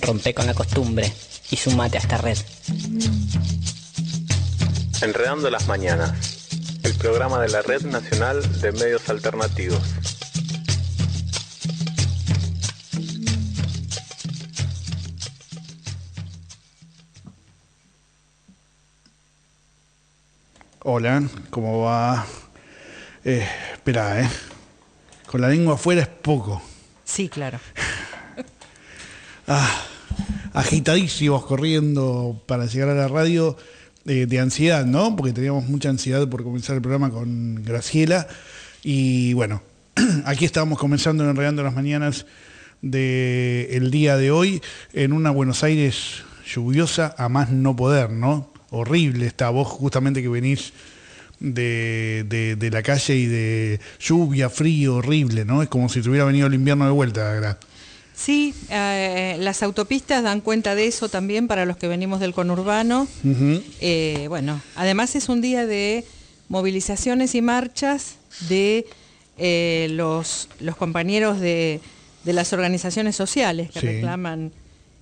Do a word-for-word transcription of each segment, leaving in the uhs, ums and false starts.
Rompe con la costumbre y sumate a esta red. Enredando las Mañanas, el programa de la Red Nacional de Medios Alternativos. Hola, ¿cómo va? Eh, espera, ¿eh? Con la lengua afuera es poco. Sí, claro. Ah, agitadísimos corriendo para llegar a la radio, eh, de ansiedad, ¿no? Porque teníamos mucha ansiedad por comenzar el programa con Graciela. Y bueno, aquí estábamos comenzando en Enredando las Mañanas del día de hoy, en una Buenos Aires lluviosa a más no poder, ¿no? Horrible esta voz, justamente que venís de, de, de la calle y de lluvia, frío, horrible, ¿no? Es como si te hubiera venido el invierno de vuelta, ¿verdad? Sí, eh, las autopistas dan cuenta de eso también para los que venimos del conurbano. Uh-huh. Eh, bueno, además es un día de movilizaciones y marchas de eh, los, los compañeros de, de las organizaciones sociales que sí. reclaman,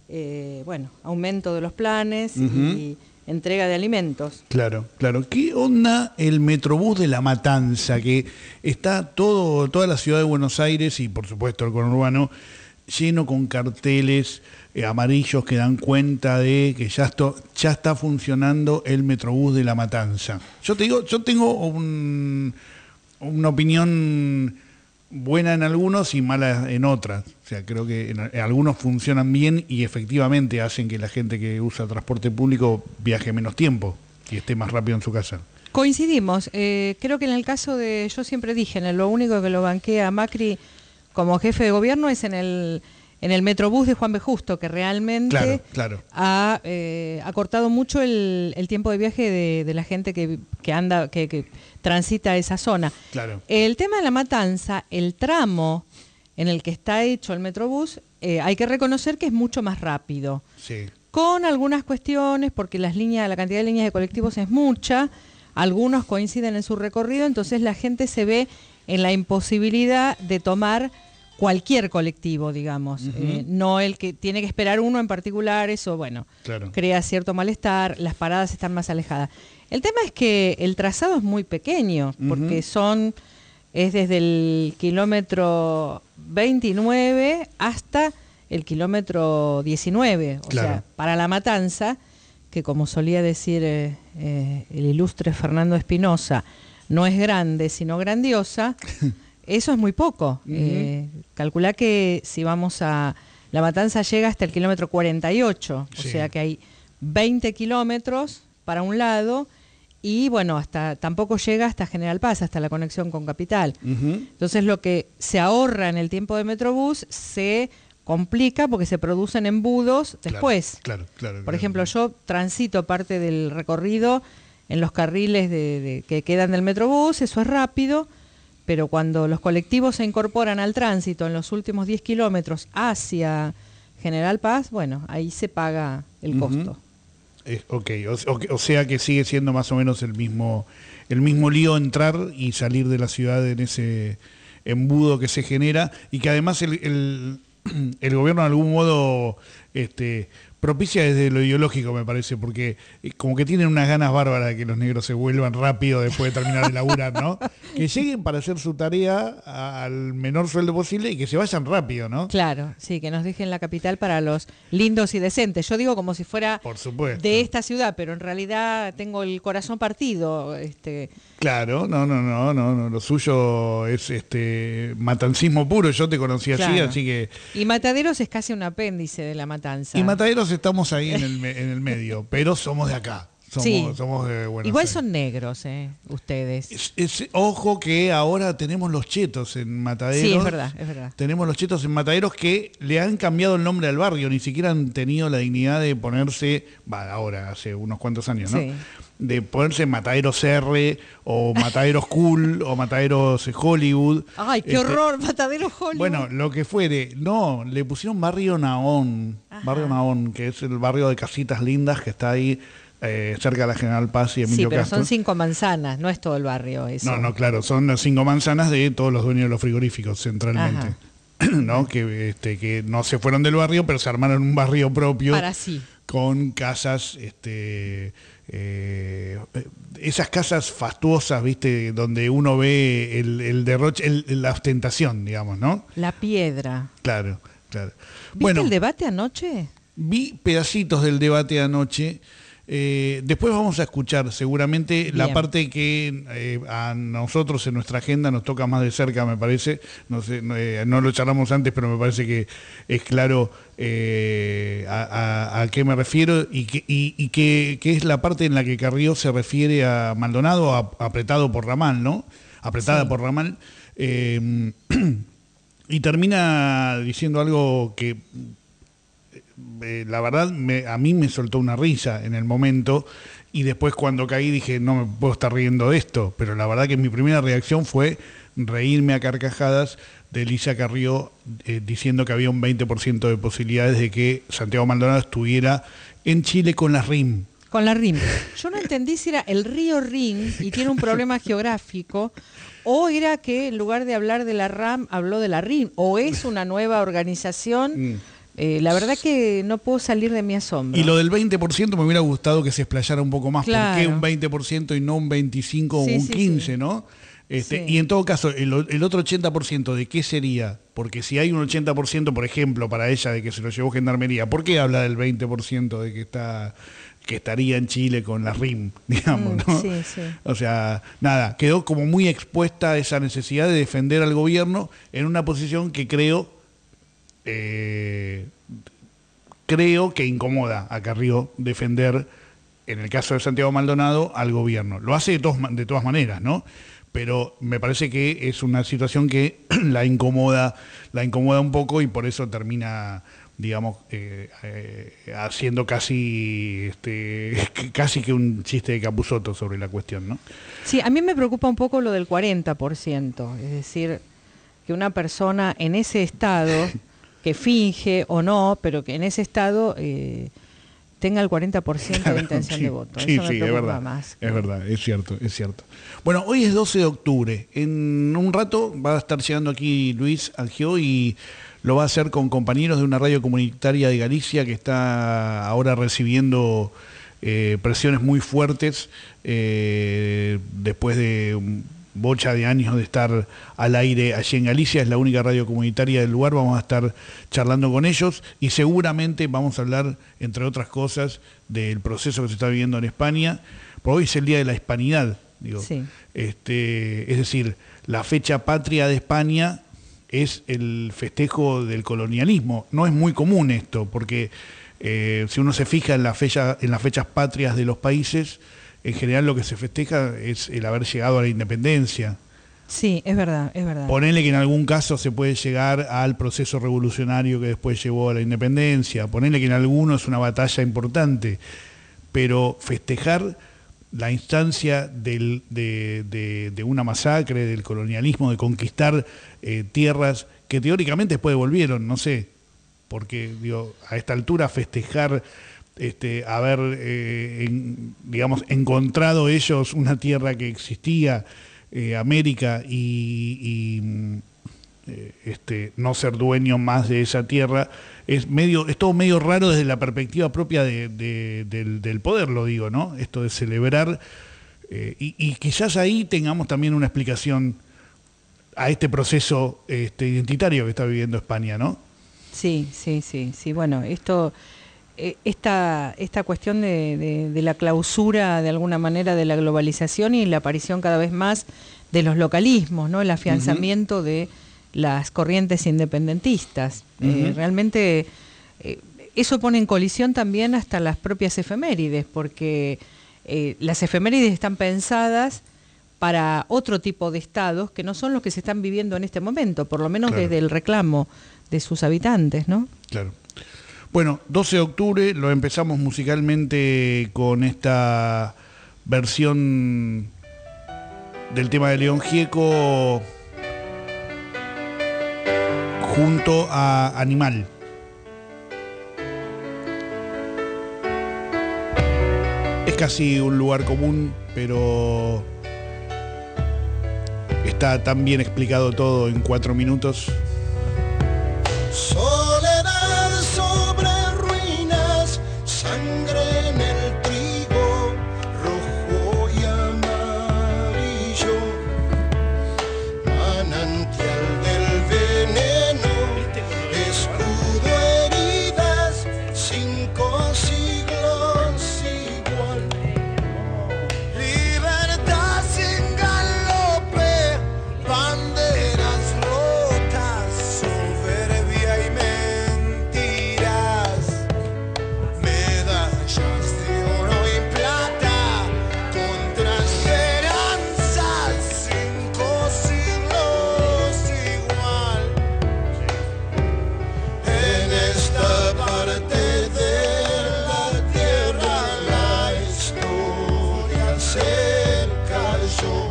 eh, bueno, aumento de los planes uh-huh. y entrega de alimentos. Claro, claro. ¿Qué onda el Metrobús de La Matanza? Que está todo, toda la ciudad de Buenos Aires y por supuesto el conurbano lleno con carteles eh, amarillos que dan cuenta de que ya, esto, ya está funcionando el Metrobús de La Matanza. Yo te digo, yo tengo un, una opinión buena en algunos y mala en otras. O sea, creo que en, en algunos funcionan bien y efectivamente hacen que la gente que usa transporte público viaje menos tiempo y esté más rápido en su casa. Coincidimos. Eh, creo que en el caso de, yo siempre dije, en lo único que lo banquea a Macri como jefe de gobierno es en el en el Metrobús de Juan B. Justo, que realmente claro, claro. ha eh, acortado mucho el, el tiempo de viaje de, de la gente que, que anda, que, que transita esa zona. Claro. El tema de La Matanza, el tramo en el que está hecho el Metrobús, eh, hay que reconocer que es mucho más rápido. Sí. Con algunas cuestiones, porque las líneas, la cantidad de líneas de colectivos es mucha, algunos coinciden en su recorrido, entonces la gente se ve en la imposibilidad de tomar cualquier colectivo, digamos, uh-huh. eh, no el que tiene que esperar uno en particular, eso, bueno, claro. crea cierto malestar, las paradas están más alejadas. El tema es que el trazado es muy pequeño, uh-huh. porque son, es desde el kilómetro veintinueve hasta el kilómetro diecinueve, o claro. sea, para La Matanza, que como solía decir eh, eh, el ilustre Fernando Espinosa, no es grande, sino grandiosa. Eso es muy poco. Uh-huh. Eh, calculá que si vamos a... La Matanza llega hasta el kilómetro cuarenta y ocho, sí. o sea que hay veinte kilómetros para un lado y bueno, hasta tampoco llega hasta General Paz, hasta la conexión con Capital. Uh-huh. Entonces lo que se ahorra en el tiempo de Metrobús se complica porque se producen embudos después. Claro, claro, claro, Por claro. ejemplo, yo transito parte del recorrido en los carriles de, de, que quedan del Metrobús, eso es rápido, pero cuando los colectivos se incorporan al tránsito en los últimos diez kilómetros hacia General Paz, bueno, ahí se paga el uh-huh. costo. Eh, ok, o, o sea que sigue siendo más o menos el mismo, el mismo lío entrar y salir de la ciudad en ese embudo que se genera y que además el, el, el gobierno de algún modo este, propicia desde lo ideológico, me parece, porque como que tienen unas ganas bárbaras de que los negros se vuelvan rápido después de terminar de laburar, ¿no? Que lleguen para hacer su tarea al menor sueldo posible y que se vayan rápido, ¿no? Claro, sí, que nos dejen la capital para los lindos y decentes. Yo digo como si fuera Por supuesto. de esta ciudad, pero en realidad tengo el corazón partido. Este... Claro, no, no, no, no, no, lo suyo es este matancismo puro, yo te conocí así, claro. así que... Y Mataderos es casi un apéndice de La Matanza. Y Mataderos estamos ahí en el, en el medio, pero somos de acá. Somos, sí. somos de Buenos Igual Aires. son negros, eh, ustedes. Es, es, ojo que ahora tenemos los chetos en Mataderos. Sí, es verdad, es verdad. Tenemos los chetos en Mataderos que le han cambiado el nombre al barrio, ni siquiera han tenido la dignidad de ponerse, va, ahora, hace unos cuantos años, ¿no? Sí. De ponerse Mataderos R, o Mataderos Cool, o Mataderos Hollywood. ¡Ay, qué este, horror! Mataderos Hollywood. Bueno, lo que fuere. No, le pusieron Barrio Naón. Ajá. Barrio Naón, que es el barrio de casitas lindas que está ahí eh, cerca de la General Paz y Emilio Sí, pero Castro. son cinco manzanas, no es todo el barrio eso. No, no, claro, son las cinco manzanas de todos los dueños de los frigoríficos centralmente. Ajá. ¿no? Que, este, que no se fueron del barrio, pero se armaron un barrio propio. Para sí. Con casas, este, eh, esas casas fastuosas, ¿viste? Donde uno ve el, el derroche, el, la ostentación, digamos, ¿no? La piedra. Claro, claro. ¿Viste Bueno, el debate anoche? Vi pedacitos del debate anoche. Eh, después vamos a escuchar seguramente Bien. La parte que eh, a nosotros en nuestra agenda nos toca más de cerca, me parece. No sé, no, eh, no lo charlamos antes, pero me parece que es claro eh, a, a, a qué me refiero y que, y, y que, que es la parte en la que Carrió se refiere a Maldonado, a, apretado por Ramal, ¿no? Apretada sí. por Ramal. Eh, y termina diciendo algo que... Eh, la verdad me, a mí me soltó una risa en el momento y después cuando caí dije no me puedo estar riendo de esto, pero la verdad que mi primera reacción fue reírme a carcajadas de Elisa Carrió eh, diciendo que había un veinte por ciento de posibilidades de que Santiago Maldonado estuviera en Chile con la R I M. Con la R I M. Yo no entendí si era el río Rin y tiene un problema geográfico o era que en lugar de hablar de la R A M habló de la R I M o es una nueva organización. Mm. Eh, la verdad que no puedo salir de mi asombro. Y lo del veinte por ciento me hubiera gustado que se explayara un poco más. Claro. ¿Por qué un veinte por ciento y no un veinticinco por ciento sí, o un sí, quince por ciento, sí. no? Este, sí. Y en todo caso, el, el otro ochenta por ciento, ¿de qué sería? Porque si hay un ochenta por ciento, por ejemplo, para ella de que se lo llevó Gendarmería, ¿por qué habla del veinte por ciento de que está que estaría en Chile con la R I M, digamos, mm, ¿no? Sí, sí. O sea, nada, quedó como muy expuesta a esa necesidad de defender al gobierno en una posición que creo... Eh, Creo que incomoda a Carrió defender, en el caso de Santiago Maldonado, al gobierno. Lo hace de, tos, de todas maneras, ¿no? Pero me parece que es una situación que la incomoda, la incomoda un poco y por eso termina, digamos, eh, eh, haciendo casi, este, casi que un chiste de Capusotto sobre la cuestión, ¿no? Sí, a mí me preocupa un poco lo del cuarenta por ciento, es decir, que una persona en ese estado... que finge o no, pero que en ese estado eh, tenga el cuarenta por ciento claro, de intención sí, de voto. Sí, Eso me sí, preocupa es verdad, más. Que... Es verdad, es cierto, es cierto. Bueno, hoy es doce de octubre. En un rato va a estar llegando aquí Luis Algió y lo va a hacer con compañeros de una radio comunitaria de Galicia que está ahora recibiendo eh, presiones muy fuertes eh, después de... Um, bocha de años de estar al aire allí en Galicia, es la única radio comunitaria del lugar, vamos a estar charlando con ellos y seguramente vamos a hablar, entre otras cosas, del proceso que se está viviendo en España, porque hoy es el Día de la Hispanidad, digo, sí. este, es decir, la fecha patria de España es el festejo del colonialismo, no es muy común esto, porque eh, si uno se fija en, la fecha, en las fechas patrias de los países, en general lo que se festeja es el haber llegado a la independencia. Sí, es verdad, es verdad. Ponele que en algún caso se puede llegar al proceso revolucionario que después llevó a la independencia, ponele que en alguno es una batalla importante, pero festejar la instancia del, de, de, de una masacre, del colonialismo, de conquistar eh, tierras que teóricamente después devolvieron, no sé, porque digo, a esta altura festejar... Este, haber, eh, en, digamos, encontrado ellos una tierra que existía, eh, América, y, y eh, este, no ser dueño más de esa tierra, es medio, es todo medio raro desde la perspectiva propia de, de, del, del poder, lo digo, ¿no? Esto de celebrar, eh, y, y quizás ahí tengamos también una explicación a este proceso este, identitario que está viviendo España, ¿no? Sí, sí, sí, sí, bueno, esto... Esta, esta cuestión de, de, de la clausura de alguna manera de la globalización y la aparición cada vez más de los localismos, ¿no? El afianzamiento uh-huh. de las corrientes independentistas. Uh-huh. Eh, realmente eh, eso pone en colisión también hasta las propias efemérides, porque eh, las efemérides están pensadas para otro tipo de estados que no son los que se están viviendo en este momento, por lo menos claro. desde el reclamo de sus habitantes, ¿no? Claro. Bueno, doce de octubre, lo empezamos musicalmente con esta versión del tema de León Gieco junto a Animal. Es casi un lugar común, pero está tan bien explicado todo en cuatro minutos Soledad sobre ruinas, sangre en el trigo, rojo y amarillo, manantial del veneno, escudo, heridas, cinco siglos igual. Libertad sin galope, banderas rotas, soberbia y mentiras, medallas de oro y plata contra esperanzas, cinco siglos igual. En esta parte de la tierra la historia se cayó,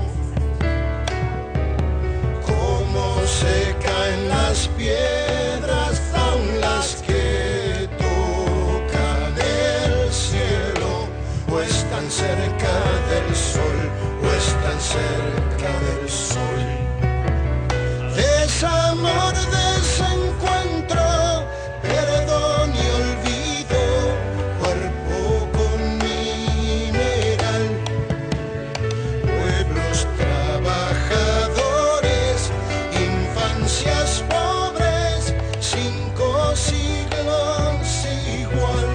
como se caen las piedras, aún las que tocan el cielo, o están cerca del sol, o están cerca del sol. Desamor, desencuentro, perdón y olvido, cuerpo con mineral, pueblos trabajadores, infancias pobres, cinco siglos igual.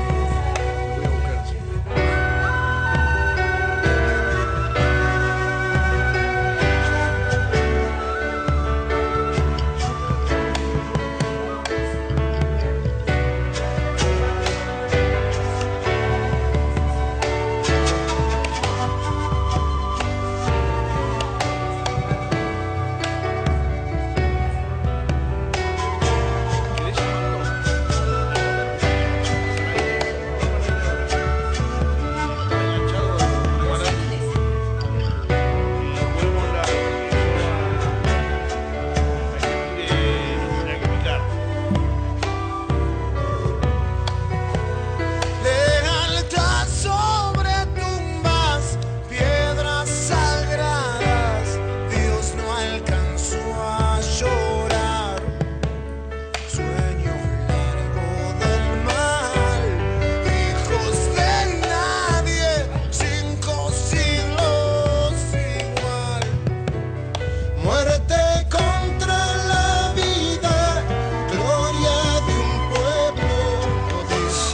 Lealtad sobre tumbas, piedras sagradas, Dios no alcanzó a llorar. Sueño largo del mal, hijos de nadie, cinco siglos igual. Muerte contra la vida, gloria de un pueblo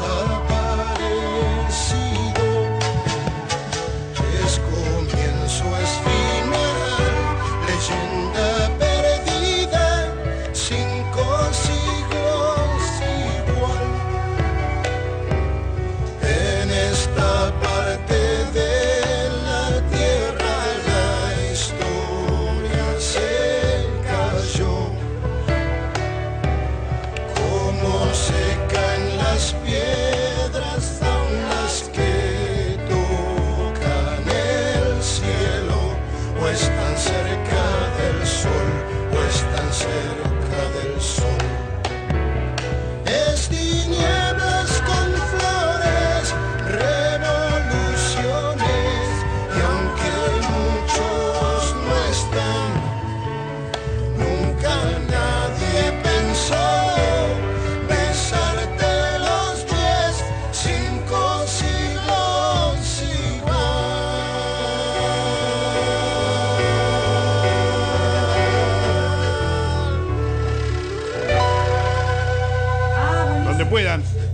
desaparecido. Es comienzo, es final, leyenda perdida, cinco siglos igual. En esta parte de la tierra la historia se cayó, como se caen las piedras, aún las que tocan el cielo, o están cerca del sol, o están cerca del sol. Es tinieblas con flores, revoluciones, y aunque muchos no están, nunca nadie pensó besarte los pies, cinco siglos igual. Donde puedan.